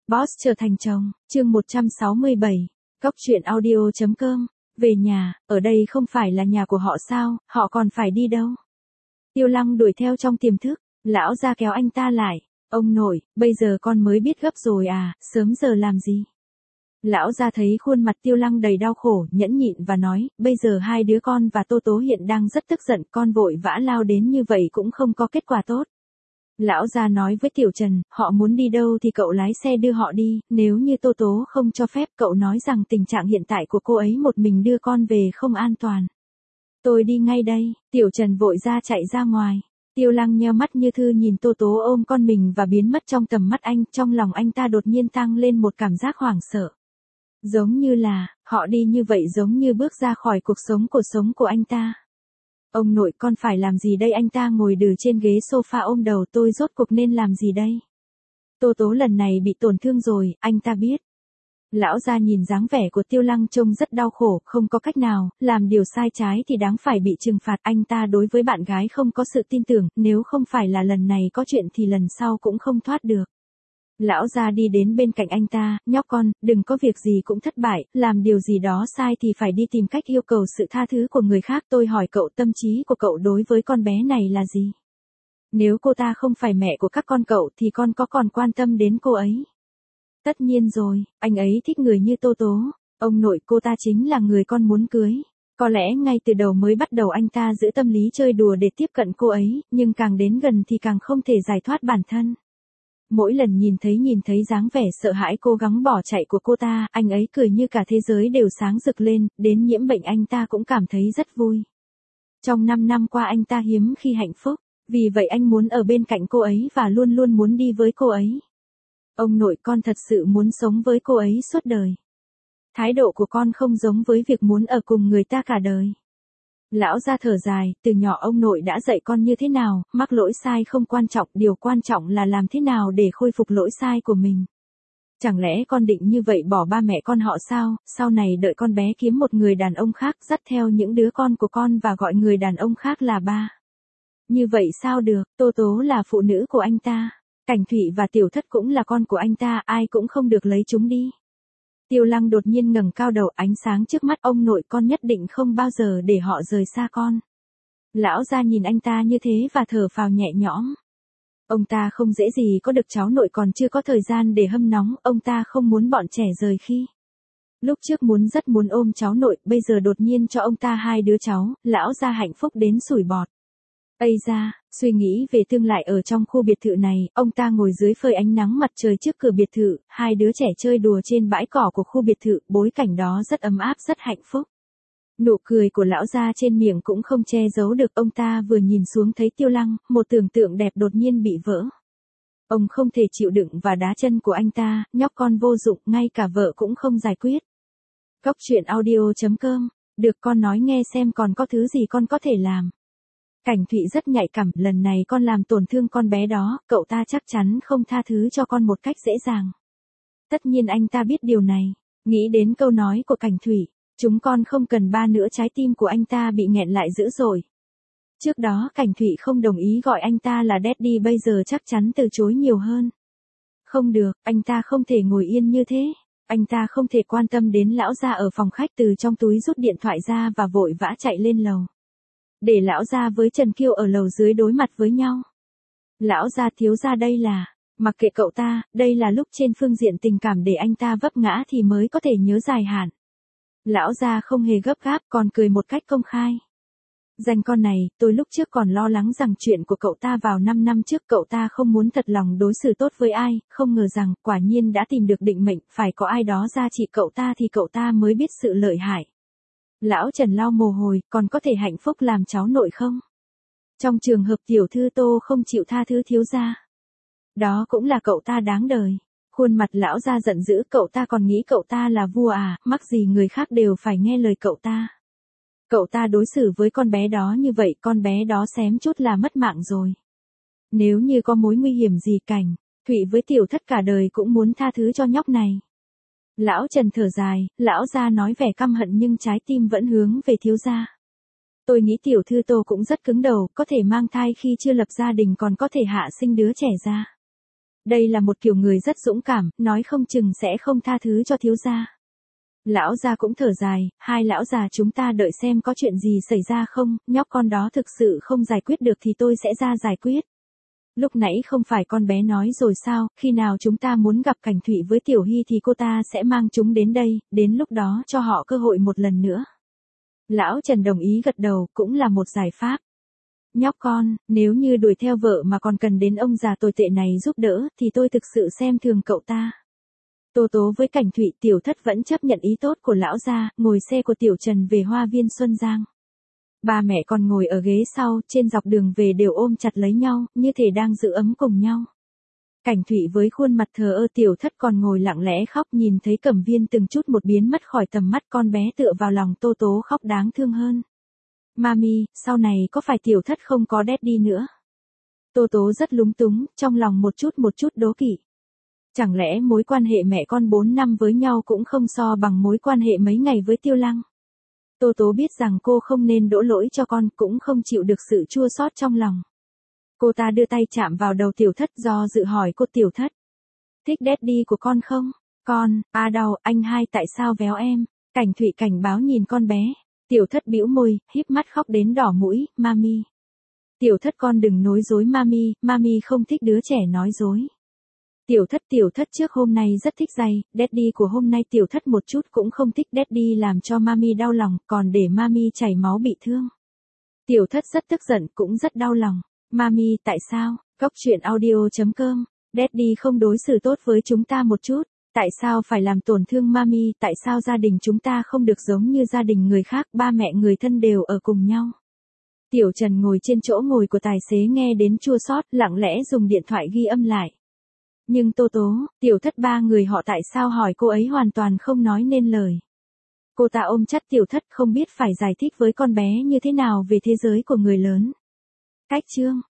Boss trở thành chồng, chương 167, Cóc truyện audio.com, về nhà, ở đây không phải là nhà của họ sao, họ còn phải đi đâu? Tiêu Lăng đuổi theo trong tiềm thức, lão ra kéo anh ta lại, ông nội, bây giờ con mới biết gấp rồi à, sớm giờ làm gì? Lão ra thấy khuôn mặt Tiêu Lăng đầy đau khổ, nhẫn nhịn và nói, bây giờ hai đứa con và Tô Tố hiện đang rất tức giận, con vội vã lao đến như vậy cũng không có kết quả tốt. Lão gia nói với Tiểu Trần, họ muốn đi đâu thì cậu lái xe đưa họ đi, nếu như Tô Tố không cho phép cậu nói rằng tình trạng hiện tại của cô ấy một mình đưa con về không an toàn. Tôi đi ngay đây, Tiểu Trần vội ra chạy ra ngoài. Tiêu Lăng nheo mắt như thư nhìn Tô Tố ôm con mình và biến mất trong tầm mắt anh, trong lòng anh ta đột nhiên tăng lên một cảm giác hoảng sợ. Giống như là, họ đi như vậy giống như bước ra khỏi cuộc sống của anh ta. Ông nội con phải làm gì đây, anh ta ngồi đừ trên ghế sofa ôm đầu, tôi rốt cuộc nên làm gì đây? Tô Tố lần này bị tổn thương rồi, anh ta biết. Lão gia nhìn dáng vẻ của Tiêu Lăng trông rất đau khổ, không có cách nào, làm điều sai trái thì đáng phải bị trừng phạt. Anh ta đối với bạn gái không có sự tin tưởng, nếu không phải là lần này có chuyện thì lần sau cũng không thoát được. Lão gia đi đến bên cạnh anh ta, nhóc con, đừng có việc gì cũng thất bại, làm điều gì đó sai thì phải đi tìm cách yêu cầu sự tha thứ của người khác. Tôi hỏi cậu, tâm trí của cậu đối với con bé này là gì? Nếu cô ta không phải mẹ của các con cậu thì con có còn quan tâm đến cô ấy? Tất nhiên rồi, anh ấy thích người như Tô Tố. Ông nội, cô ta chính là người con muốn cưới. Có lẽ ngay từ đầu mới bắt đầu anh ta giữ tâm lý chơi đùa để tiếp cận cô ấy, nhưng càng đến gần thì càng không thể giải thoát bản thân. Mỗi lần nhìn thấy dáng vẻ sợ hãi cố gắng bỏ chạy của cô ta, anh ấy cười như cả thế giới đều sáng rực lên, đến nhiễm bệnh anh ta cũng cảm thấy rất vui. Trong 5 năm qua anh ta hiếm khi hạnh phúc, vì vậy anh muốn ở bên cạnh cô ấy và luôn luôn muốn đi với cô ấy. Ông nội, con thật sự muốn sống với cô ấy suốt đời. Thái độ của con không giống với việc muốn ở cùng người ta cả đời. Lão ra thở dài, từ nhỏ ông nội đã dạy con như thế nào, mắc lỗi sai không quan trọng, điều quan trọng là làm thế nào để khôi phục lỗi sai của mình. Chẳng lẽ con định như vậy bỏ ba mẹ con họ sao, sau này đợi con bé kiếm một người đàn ông khác dắt theo những đứa con của con và gọi người đàn ông khác là ba. Như vậy sao được, Tô Tố là phụ nữ của anh ta, Cảnh Thụy và Tiểu Thất cũng là con của anh ta, ai cũng không được lấy chúng đi. Tiêu Lăng đột nhiên ngẩng cao đầu, ánh sáng trước mắt, ông nội, con nhất định không bao giờ để họ rời xa con. Lão gia nhìn anh ta như thế và thở phào nhẹ nhõm. Ông ta không dễ gì có được cháu nội, còn chưa có thời gian để hâm nóng, ông ta không muốn bọn trẻ rời khi. Lúc trước rất muốn ôm cháu nội, bây giờ đột nhiên cho ông ta hai đứa cháu, lão gia hạnh phúc đến sủi bọt. Ây da, suy nghĩ về tương lai ở trong khu biệt thự này, ông ta ngồi dưới phơi ánh nắng mặt trời trước cửa biệt thự, hai đứa trẻ chơi đùa trên bãi cỏ của khu biệt thự, bối cảnh đó rất ấm áp, rất hạnh phúc. Nụ cười của lão gia trên miệng cũng không che giấu được, ông ta vừa nhìn xuống thấy Tiêu Lăng, một tưởng tượng đẹp đột nhiên bị vỡ. Ông không thể chịu đựng và đá chân của anh ta, nhóc con vô dụng, ngay cả vợ cũng không giải quyết. Cóc truyện audio.com, được con nói nghe xem còn có thứ gì con có thể làm. Cảnh Thụy rất nhạy cảm, lần này con làm tổn thương con bé đó, cậu ta chắc chắn không tha thứ cho con một cách dễ dàng. Tất nhiên anh ta biết điều này, nghĩ đến câu nói của Cảnh Thụy, chúng con không cần ba nữa, trái tim của anh ta bị nghẹn lại dữ dội. Trước đó Cảnh Thụy không đồng ý gọi anh ta là daddy, bây giờ chắc chắn từ chối nhiều hơn. Không được, anh ta không thể ngồi yên như thế. Anh ta không thể quan tâm đến lão gia ở phòng khách, từ trong túi rút điện thoại ra và vội vã chạy lên lầu. Để lão gia với Trần Kiêu ở lầu dưới đối mặt với nhau. Lão gia, thiếu gia, đây là, mặc kệ cậu ta, đây là lúc trên phương diện tình cảm để anh ta vấp ngã thì mới có thể nhớ dài hạn. Lão gia không hề gấp gáp, còn cười một cách công khai. Dành con này, tôi lúc trước còn lo lắng rằng chuyện của cậu ta vào 5 năm trước cậu ta không muốn thật lòng đối xử tốt với ai, không ngờ rằng, quả nhiên đã tìm được định mệnh, phải có ai đó gia trị cậu ta thì cậu ta mới biết sự lợi hại. Lão Trần lau mồ hôi, còn có thể hạnh phúc làm cháu nội không? Trong trường hợp tiểu thư Tô không chịu tha thứ thiếu gia, đó cũng là cậu ta đáng đời. Khuôn mặt lão gia giận dữ, cậu ta còn nghĩ cậu ta là vua à, mắc gì người khác đều phải nghe lời cậu ta. Cậu ta đối xử với con bé đó như vậy, con bé đó xém chút là mất mạng rồi. Nếu như có mối nguy hiểm gì, Cảnh Thụy với Tiểu Thất cả đời cũng muốn tha thứ cho nhóc này. Lão Trần thở dài, lão gia nói vẻ căm hận nhưng trái tim vẫn hướng về thiếu gia. Tôi nghĩ tiểu thư Tô cũng rất cứng đầu, có thể mang thai khi chưa lập gia đình, còn có thể hạ sinh đứa trẻ ra. Đây là một kiểu người rất dũng cảm, nói không chừng sẽ không tha thứ cho thiếu gia. Lão gia cũng thở dài, hai lão già chúng ta đợi xem có chuyện gì xảy ra không, nhóc con đó thực sự không giải quyết được thì tôi sẽ ra giải quyết. Lúc nãy không phải con bé nói rồi sao, khi nào chúng ta muốn gặp Cảnh Thụy với Tiểu Hy thì cô ta sẽ mang chúng đến đây, đến lúc đó cho họ cơ hội một lần nữa. Lão Trần đồng ý gật đầu, cũng là một giải pháp. Nhóc con, nếu như đuổi theo vợ mà còn cần đến ông già tồi tệ này giúp đỡ, thì tôi thực sự xem thường cậu ta. Tô Tố với Cảnh Thụy Tiểu Thất vẫn chấp nhận ý tốt của lão gia, ngồi xe của Tiểu Trần về Hoa Viên Xuân Giang. Ba mẹ còn ngồi ở ghế sau, trên dọc đường về đều ôm chặt lấy nhau, như thể đang giữ ấm cùng nhau. Cảnh Thụy với khuôn mặt thờ ơ, Tiểu Thất còn ngồi lặng lẽ khóc, nhìn thấy Cẩm Viên từng chút một biến mất khỏi tầm mắt, con bé tựa vào lòng Tô Tố khóc đáng thương hơn. Mami, sau này có phải Tiểu Thất không có daddy nữa? Tô Tố rất lúng túng, trong lòng một chút đố kỵ. Chẳng lẽ mối quan hệ mẹ con 4 năm với nhau cũng không so bằng mối quan hệ mấy ngày với Tiêu Lăng? Tô Tố biết rằng cô không nên đổ lỗi cho con, cũng không chịu được sự chua xót trong lòng. Cô ta đưa tay chạm vào đầu Tiểu Thất, do dự hỏi cô: Tiểu Thất, thích daddy của con không? Con, đau, anh hai tại sao véo em? Cảnh Thụy cảnh báo nhìn con bé. Tiểu Thất bĩu môi, híp mắt khóc đến đỏ mũi, mami. Tiểu Thất con đừng nói dối mami, mami không thích đứa trẻ nói dối. Tiểu Thất trước hôm nay rất thích giày, daddy của hôm nay Tiểu Thất một chút cũng không thích, daddy làm cho mami đau lòng, còn để mami chảy máu bị thương. Tiểu Thất rất tức giận, cũng rất đau lòng. Mami, tại sao? Góc truyện audio.com, daddy không đối xử tốt với chúng ta một chút. Tại sao phải làm tổn thương mami, tại sao gia đình chúng ta không được giống như gia đình người khác, ba mẹ người thân đều ở cùng nhau. Tiểu Trần ngồi trên chỗ ngồi của tài xế nghe đến chua xót, lặng lẽ dùng điện thoại ghi âm lại. Nhưng Tô Tố, Tiểu Thất ba người họ tại sao hỏi cô ấy hoàn toàn không nói nên lời. Cô ta ôm chặt Tiểu Thất, không biết phải giải thích với con bé như thế nào về thế giới của người lớn. Cách chương